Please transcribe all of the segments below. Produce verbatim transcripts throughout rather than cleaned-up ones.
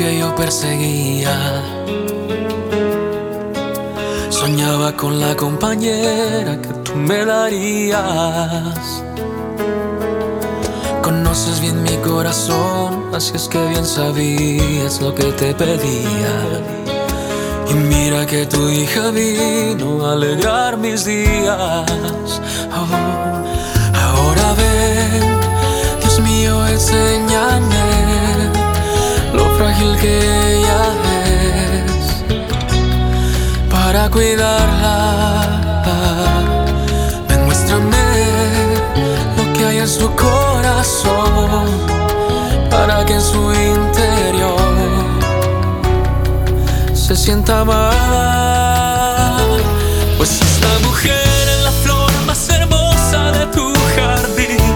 que yo perseguía. Soñaba con la compañera que tú me darías. Conoces bien mi corazón, así es que bien sabías lo que te pedía. Y mira que tu hija vino a alegrar mis días. Oh, ahora ven, Dios mío, enséñame lo frágil que ella es para cuidarla. Demuéstrame lo que hay en su corazón para que en su interior se sienta amada. Pues esta mujer es la flor más hermosa de tu jardín.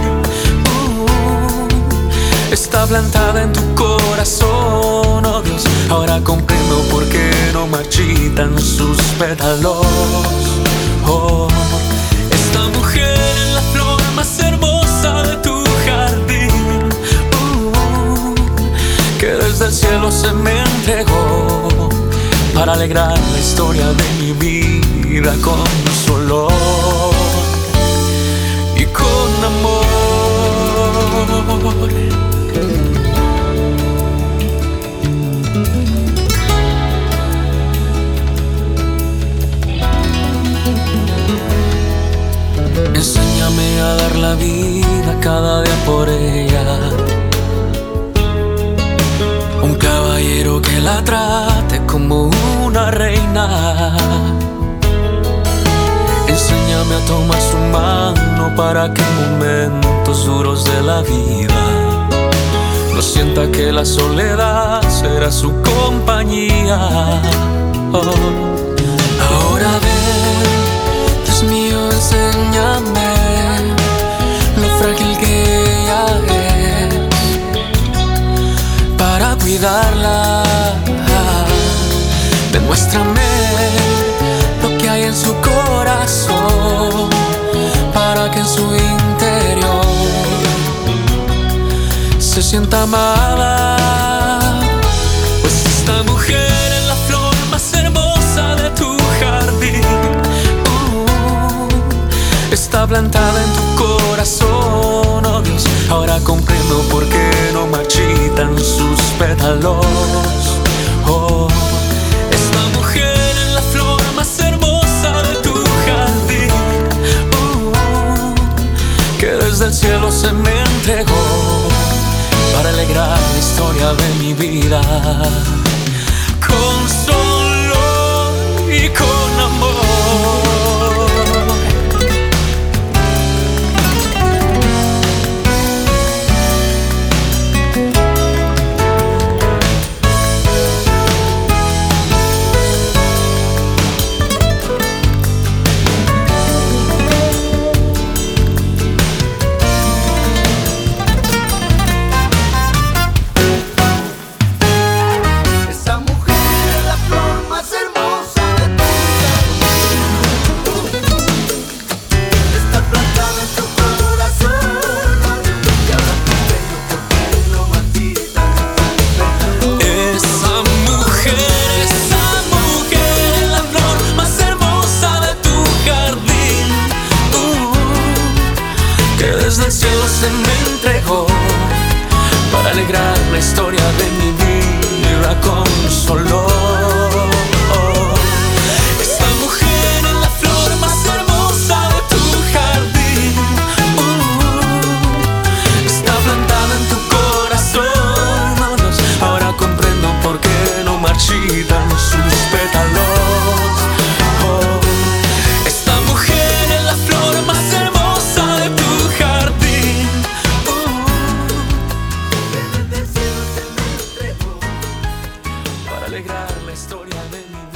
uh, Está plantada en tu corazón, oh Dios. Ahora comprendo por qué no marchitan sus pétalos. Oh, esta mujer es la flor más hermosa de tu jardín. uh, Que desde el cielo se me entregó para alegrar la historia de mi vida con su olor y con amor. Enséñame a dar la vida cada día por ella. Un caballero que la trate como una reina. Enséñame a tomar su mano para que en momentos duros de la vida no sienta que la soledad será su compañía. Oh, ahora ven, Dios mío, enséñame lo frágil que ella es para cuidarla. Demuéstrame lo que hay en su corazón para que en su interior se sienta amada. Pues esta mujer es la flor más hermosa de tu jardín. uh, Está plantada en tu corazón, oh Dios. Ahora comprendo por qué no marchitan sus pétalos. Oh, esta mujer es la flor más hermosa de tu jardín. uh, Que desde el cielo se me entregó para alegrar la historia de mi vida con solo y con amor. Desde el cielo se me entregó para alegrar la historia de mi vida con su olor. Esta mujer es la flor más hermosa de tu jardín. uh, Está plantada en tu corazón, oh Dios. Ahora comprendo por qué no marchitan sus pétalos. Oh, esta mujer es la flor más hermosa de tu jardín. Para alegrar la historia de mi vida.